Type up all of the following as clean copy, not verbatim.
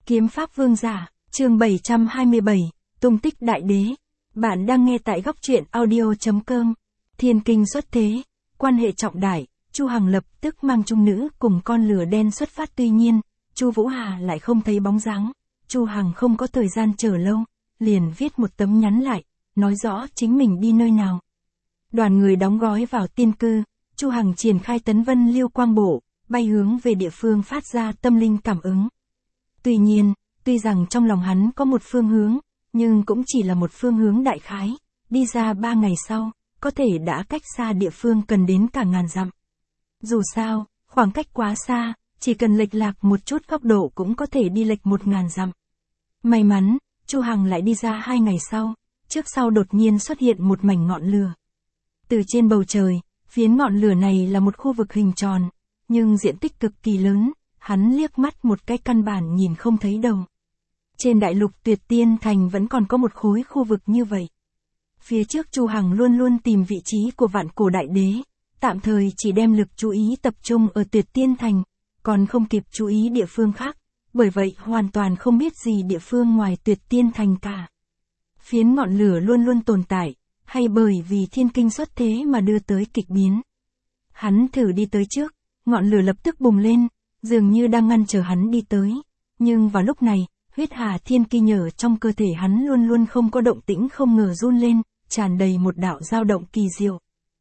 Kiếm Pháp Vương Giả, chương 727, tung tích đại đế. Bạn đang nghe tại góc truyện audio.com. Thiên kinh xuất thế, quan hệ trọng đại, Chu Hằng lập tức mang chung nữ cùng con lửa đen xuất phát, tuy nhiên, Chu Vũ Hà lại không thấy bóng dáng. Chu Hằng không có thời gian chờ lâu, liền viết một tấm nhắn lại, nói rõ chính mình đi nơi nào. Đoàn người đóng gói vào tiên cư, Chu Hằng triển khai Tấn Vân Liêu Quang Bộ, bay hướng về địa phương phát ra tâm linh cảm ứng. Tuy nhiên, tuy rằng trong lòng hắn có một phương hướng, nhưng cũng chỉ là một phương hướng đại khái, đi ra 3 ngày sau, có thể đã cách xa địa phương cần đến cả ngàn dặm. Dù sao, khoảng cách quá xa, chỉ cần lệch lạc một chút góc độ cũng có thể đi lệch 1000 dặm. May mắn, Chu Hằng lại đi ra 2 ngày sau, trước sau đột nhiên xuất hiện một mảnh ngọn lửa. Từ trên bầu trời, phiến ngọn lửa này là một khu vực hình tròn, nhưng diện tích cực kỳ lớn, hắn liếc mắt một cái căn bản nhìn không thấy đầu. Trên đại lục Tuyệt Tiên Thành vẫn còn có một khối khu vực như vậy. Phía trước Chu Hằng luôn luôn tìm vị trí của vạn cổ đại đế, tạm thời chỉ đem lực chú ý tập trung ở Tuyệt Tiên Thành, còn không kịp chú ý địa phương khác, bởi vậy hoàn toàn không biết gì địa phương ngoài Tuyệt Tiên Thành cả. Phiến ngọn lửa luôn luôn tồn tại, hay bởi vì thiên kinh xuất thế mà đưa tới kịch biến. Hắn thử đi tới trước, ngọn lửa lập tức bùng lên, dường như đang ngăn chờ hắn đi tới, nhưng vào lúc này, huyết hà thiên kỳ nhở trong cơ thể hắn luôn luôn không có động tĩnh, không ngờ run lên, tràn đầy một đạo dao động kỳ diệu.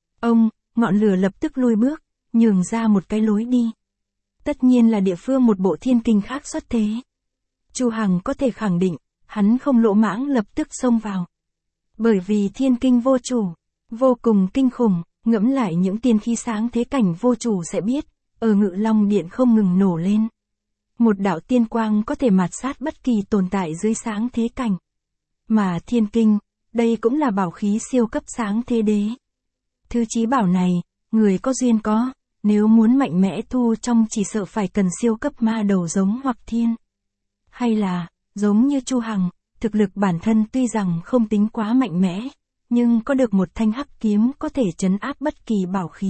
Ngọn lửa lập tức lùi bước, nhường ra một cái lối đi. Tất nhiên là địa phương một bộ thiên kinh khác xuất thế. Chu Hằng có thể khẳng định, hắn không lỗ mãng lập tức xông vào. Bởi vì thiên kinh vô chủ, vô cùng kinh khủng, ngẫm lại những tiên khí sáng thế cảnh vô chủ sẽ biết, ở Ngự Long Điện không ngừng nổ lên. Một đạo tiên quang có thể mạt sát bất kỳ tồn tại dưới sáng thế cảnh. Mà thiên kinh, đây cũng là bảo khí siêu cấp sáng thế đế. Thứ chí bảo này, người có duyên có, nếu muốn mạnh mẽ thu trong chỉ sợ phải cần siêu cấp ma đầu giống hoặc thiên. Hay là, giống như Chu Hằng, thực lực bản thân tuy rằng không tính quá mạnh mẽ, nhưng có được một thanh hắc kiếm có thể trấn áp bất kỳ bảo khí.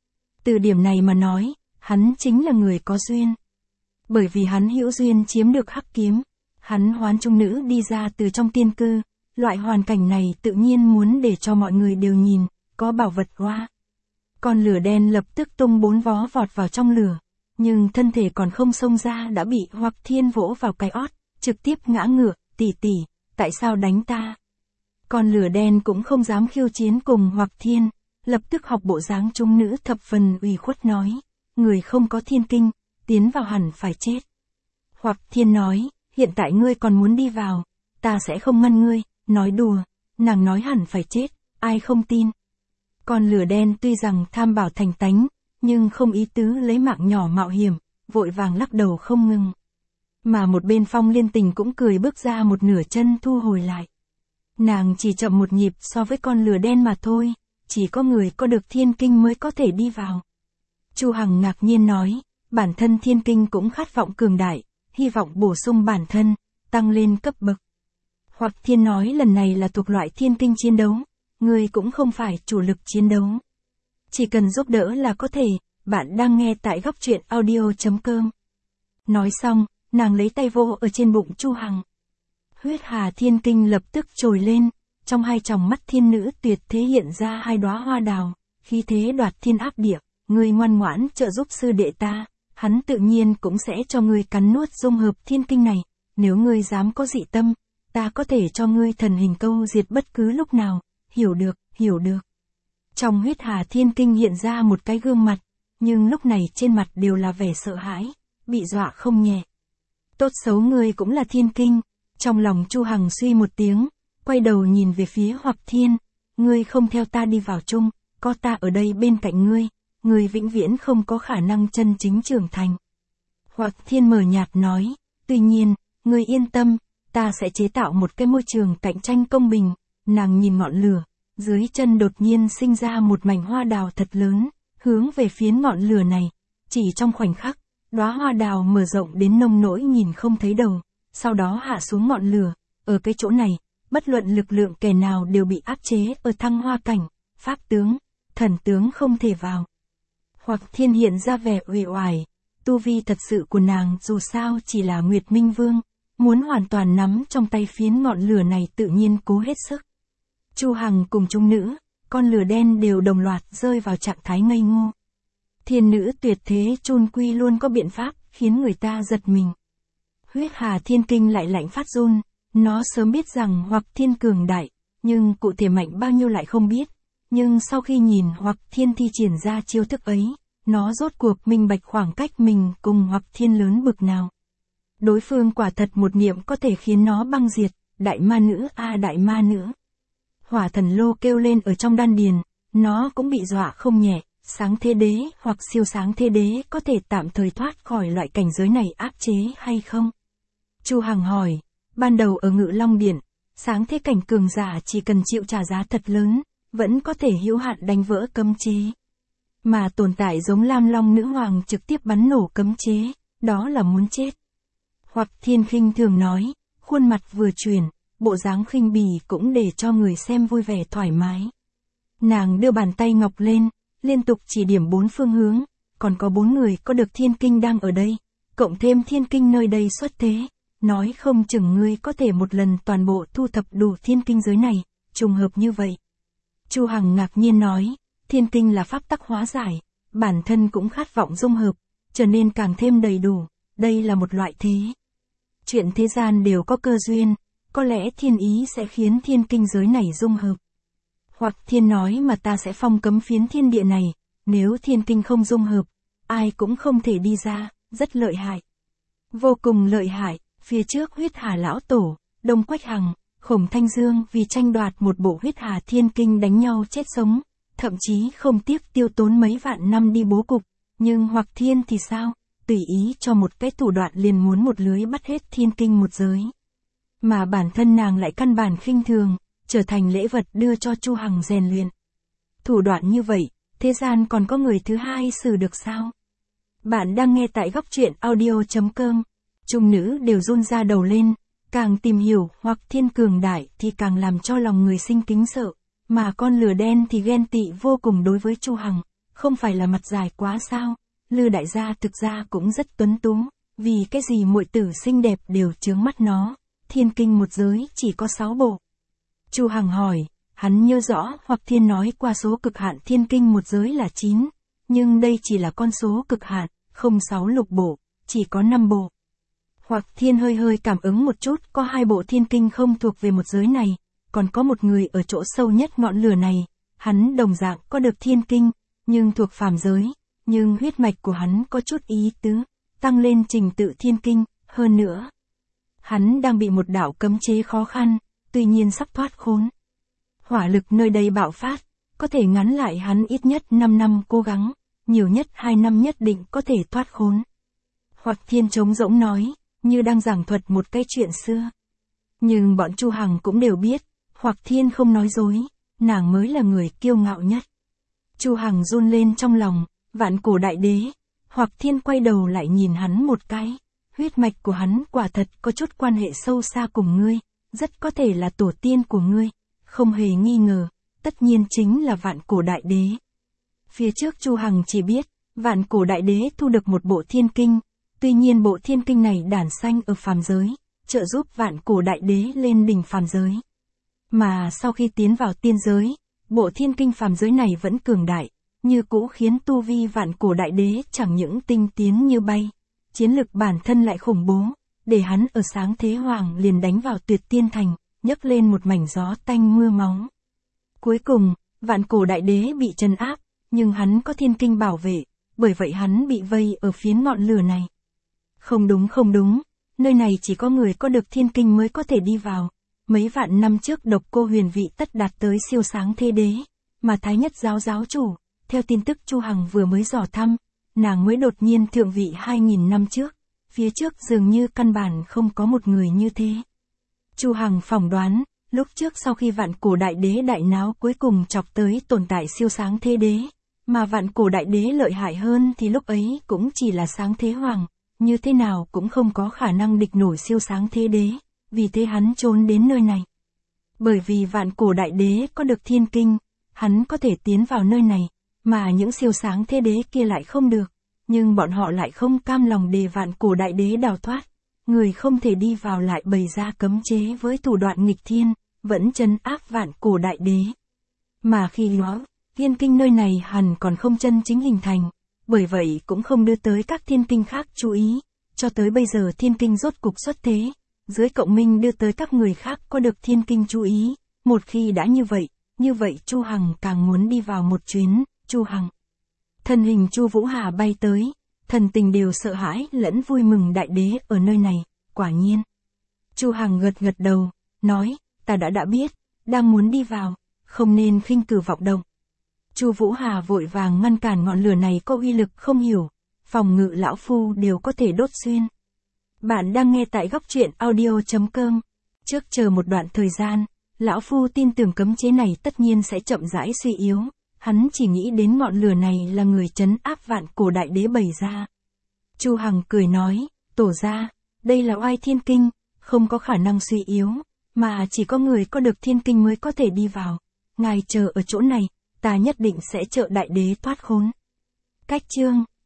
Từ điểm này mà nói, hắn chính là người có duyên. Bởi vì hắn hữu duyên chiếm được hắc kiếm, hắn hoán trung nữ đi ra từ trong tiên cư, loại hoàn cảnh này tự nhiên muốn để cho mọi người đều nhìn, có bảo vật hoa. Con lửa đen lập tức tung 4 vó vọt vào trong lửa, nhưng thân thể còn không xông ra đã bị Hoặc Thiên vỗ vào cái ót, trực tiếp ngã ngửa, tỷ, tại sao đánh ta? Con lửa đen cũng không dám khiêu chiến cùng Hoặc Thiên, lập tức học bộ dáng trung nữ thập phần ủy khuất nói, người không có thiên kinh, tiến vào hẳn phải chết. Hoặc Thiên nói, hiện tại ngươi còn muốn đi vào, ta sẽ không ngăn ngươi, nói đùa, nàng nói hẳn phải chết, ai không tin. Con lửa đen tuy rằng tham bảo thành tánh, nhưng không ý tứ lấy mạng nhỏ mạo hiểm, vội vàng lắc đầu không ngừng. Mà một bên Phong Liên Tình cũng cười bước ra một nửa chân thu hồi lại. Nàng chỉ chậm một nhịp so với con lửa đen mà thôi, chỉ có người có được thiên kinh mới có thể đi vào. Chu Hằng ngạc nhiên nói, bản thân thiên kinh cũng khát vọng cường đại, hy vọng bổ sung bản thân, tăng lên cấp bậc. Hoặc Thiên nói lần này là thuộc loại thiên kinh chiến đấu, người cũng không phải chủ lực chiến đấu. Chỉ cần giúp đỡ là có thể, bạn đang nghe tại góc truyện audio.com. Nói xong, nàng lấy tay vỗ ở trên bụng Chu Hằng. Huyết hà thiên kinh lập tức trồi lên, trong hai tròng mắt thiên nữ tuyệt thế hiện ra 2 đóa hoa đào, khí thế đoạt thiên áp địa, ngươi ngoan ngoãn trợ giúp sư đệ ta, hắn tự nhiên cũng sẽ cho ngươi cắn nuốt dung hợp thiên kinh này, nếu ngươi dám có dị tâm, ta có thể cho ngươi thần hình câu diệt bất cứ lúc nào, hiểu được. Trong huyết hà thiên kinh hiện ra một cái gương mặt, nhưng lúc này trên mặt đều là vẻ sợ hãi, bị dọa không nhẹ. Tốt xấu ngươi cũng là thiên kinh, trong lòng Chu Hằng suy một tiếng, quay đầu nhìn về phía Hoặc Thiên, ngươi không theo ta đi vào chung, có ta ở đây bên cạnh ngươi vĩnh viễn không có khả năng chân chính trưởng thành. Hoặc Thiên mờ nhạt nói, tuy nhiên, ngươi yên tâm, ta sẽ chế tạo một cái môi trường cạnh tranh công bình. Nàng nhìn ngọn lửa, dưới chân đột nhiên sinh ra một mảnh hoa đào thật lớn, hướng về phiến ngọn lửa này, chỉ trong khoảnh khắc, đóa hoa đào mở rộng đến nông nỗi nhìn không thấy đầu, sau đó hạ xuống ngọn lửa, ở cái chỗ này, bất luận lực lượng kẻ nào đều bị áp chế ở thăng hoa cảnh, pháp tướng, thần tướng không thể vào. Hoặc Thiên hiện ra vẻ uể oải, tu vi thật sự của nàng dù sao chỉ là Nguyệt Minh Vương, muốn hoàn toàn nắm trong tay phiến ngọn lửa này tự nhiên cố hết sức. Chu Hằng cùng chúng nữ, con lửa đen đều đồng loạt rơi vào trạng thái ngây ngô. Thiên nữ tuyệt thế Chun Quy luôn có biện pháp, khiến người ta giật mình. Huyết Hà Thiên Kinh lại lạnh phát run, nó sớm biết rằng Hoặc Thiên cường đại, nhưng cụ thể mạnh bao nhiêu lại không biết. Nhưng sau khi nhìn Hoặc Thiên thi triển ra chiêu thức ấy, nó rốt cuộc minh bạch khoảng cách mình cùng Hoặc Thiên lớn bực nào. Đối phương quả thật một niệm có thể khiến nó băng diệt, đại ma nữ a đại ma nữ. Hỏa thần lô kêu lên ở trong đan điền, nó cũng bị dọa không nhẹ, sáng thế đế hoặc siêu sáng thế đế có thể tạm thời thoát khỏi loại cảnh giới này áp chế hay không? Chu Hằng hỏi, ban đầu ở Ngự Long Điện, sáng thế cảnh cường giả chỉ cần chịu trả giá thật lớn, vẫn có thể hữu hạn đánh vỡ cấm chế. Mà tồn tại giống Lam Long Nữ Hoàng trực tiếp bắn nổ cấm chế, đó là muốn chết. Hoặc Thiên khinh thường nói, khuôn mặt vừa chuyển, bộ dáng khinh bỉ cũng để cho người xem vui vẻ thoải mái. Nàng đưa bàn tay ngọc lên, liên tục chỉ điểm 4 phương hướng, còn có 4 người có được thiên kinh đang ở đây, cộng thêm thiên kinh nơi đây xuất thế, nói không chừng ngươi có thể một lần toàn bộ thu thập đủ thiên kinh giới này, trùng hợp như vậy. Chu Hằng ngạc nhiên nói, thiên kinh là pháp tắc hóa giải, bản thân cũng khát vọng dung hợp, trở nên càng thêm đầy đủ, đây là một loại thế. Chuyện thế gian đều có cơ duyên, có lẽ thiên ý sẽ khiến thiên kinh giới này dung hợp. Hoặc Thiên nói mà ta sẽ phong cấm phiến thiên địa này, nếu thiên kinh không dung hợp, ai cũng không thể đi ra, rất lợi hại. Vô cùng lợi hại, phía trước Huyết Hà Lão Tổ, Đông Quách Hằng, Khổng Thanh Dương vì tranh đoạt một bộ Huyết Hà Thiên Kinh đánh nhau chết sống, thậm chí không tiếc tiêu tốn mấy vạn năm đi bố cục, nhưng Hoặc Thiên thì sao, tùy ý cho một cái thủ đoạn liền muốn một lưới bắt hết thiên kinh một giới. Mà bản thân nàng lại căn bản khinh thường, trở thành lễ vật đưa cho Chu Hằng rèn luyện. Thủ đoạn như vậy, thế gian còn có người thứ hai xử được sao? Bạn đang nghe tại góc truyện audio.com. Trung nữ đều run ra đầu lên, càng tìm hiểu Hoặc Thiên cường đại thì càng làm cho lòng người sinh kính sợ, mà con lửa đen thì ghen tị vô cùng đối với Chu Hằng, không phải là mặt dài quá sao? Lư đại gia thực ra cũng rất tuấn tú, vì cái gì muội tử xinh đẹp đều chướng mắt nó, thiên kinh một giới chỉ có 6 bộ. Chu Hằng hỏi, hắn nhớ rõ Hoặc Thiên nói qua số cực hạn thiên kinh một giới là 9, nhưng đây chỉ là con số cực hạn, không 6 lục bộ, chỉ có 5 bộ. Hoặc Thiên hơi cảm ứng một chút, có 2 bộ thiên kinh không thuộc về một giới này, còn có một người ở chỗ sâu nhất ngọn lửa này, hắn đồng dạng có được thiên kinh, nhưng thuộc phàm giới, nhưng huyết mạch của hắn có chút ý tứ, tăng lên trình tự thiên kinh, hơn nữa. Hắn đang bị một đạo cấm chế khó khăn, tuy nhiên sắp thoát khốn. Hỏa lực nơi đây bạo phát, có thể ngắn lại hắn ít nhất 5 năm cố gắng, nhiều nhất 2 năm nhất định có thể thoát khốn. Hoặc Thiên trống rỗng nói, như đang giảng thuật một cái chuyện xưa. Nhưng bọn Chu Hằng cũng đều biết, Hoặc Thiên không nói dối, nàng mới là người kiêu ngạo nhất. Chu Hằng run lên trong lòng, vạn cổ đại đế. Hoặc Thiên quay đầu lại nhìn hắn một cái, huyết mạch của hắn quả thật có chút quan hệ sâu xa cùng ngươi, rất có thể là tổ tiên của ngươi, không hề nghi ngờ, tất nhiên chính là vạn cổ đại đế. Phía trước Chu Hằng chỉ biết, vạn cổ đại đế thu được một bộ thiên kinh, tuy nhiên bộ thiên kinh này đản sanh ở phàm giới, trợ giúp vạn cổ đại đế lên đỉnh phàm giới. Mà sau khi tiến vào tiên giới, bộ thiên kinh phàm giới này vẫn cường đại, như cũ khiến tu vi vạn cổ đại đế chẳng những tinh tiến như bay, chiến lực bản thân lại khủng bố, để hắn ở sáng thế hoàng liền đánh vào tuyệt tiên thành, nhấc lên một mảnh gió tanh mưa máu. Cuối cùng, vạn cổ đại đế bị trấn áp, nhưng hắn có thiên kinh bảo vệ, bởi vậy hắn bị vây ở phiến ngọn lửa này. Không đúng, nơi này chỉ có người có được thiên kinh mới có thể đi vào. Mấy vạn năm trước Độc Cô Huyền vị tất đạt tới siêu sáng thế đế, mà Thái Nhất giáo giáo chủ, theo tin tức Chu Hằng vừa mới dò thăm, nàng mới đột nhiên thượng vị 2000 năm trước, phía trước dường như căn bản không có một người như thế. Chu Hằng phỏng đoán, lúc trước sau khi vạn cổ đại đế đại náo cuối cùng chọc tới tồn tại siêu sáng thế đế, mà vạn cổ đại đế lợi hại hơn thì lúc ấy cũng chỉ là sáng thế hoàng, như thế nào cũng không có khả năng địch nổi siêu sáng thế đế, vì thế hắn trốn đến nơi này. Bởi vì vạn cổ đại đế có được thiên kinh, hắn có thể tiến vào nơi này, mà những siêu sáng thế đế kia lại không được, nhưng bọn họ lại không cam lòng để vạn cổ đại đế đào thoát, người không thể đi vào lại bày ra cấm chế với thủ đoạn nghịch thiên, vẫn trấn áp vạn cổ đại đế. Mà khi đó, thiên kinh nơi này hẳn còn không chân chính hình thành, bởi vậy cũng không đưa tới các thiên kinh khác chú ý, cho tới bây giờ thiên kinh rốt cục xuất thế, dưới cộng minh đưa tới các người khác có được thiên kinh chú ý, một khi đã như vậy Chu Hằng càng muốn đi vào một chuyến. Chu Hằng. Thân hình Chu Vũ Hà bay tới, thần tình đều sợ hãi lẫn vui mừng, đại đế ở nơi này, quả nhiên. Chu Hằng gật gật đầu, nói, ta đã biết, đang muốn đi vào, không nên khinh cử vọng động. Chu Vũ Hà vội vàng ngăn cản, ngọn lửa này có uy lực không hiểu, phòng ngự lão phu đều có thể đốt xuyên. Bạn đang nghe tại góc truyện audio.com. Trước chờ một đoạn thời gian, lão phu tin tưởng cấm chế này tất nhiên sẽ chậm rãi suy yếu. Hắn chỉ nghĩ đến ngọn lửa này là người trấn áp vạn cổ đại đế bày ra. Chu Hằng cười nói, tổ gia, đây là oai thiên kinh, không có khả năng suy yếu, mà chỉ có người có được thiên kinh mới có thể đi vào. Ngài chờ ở chỗ này, ta nhất định sẽ trợ đại đế thoát khốn. Cách chương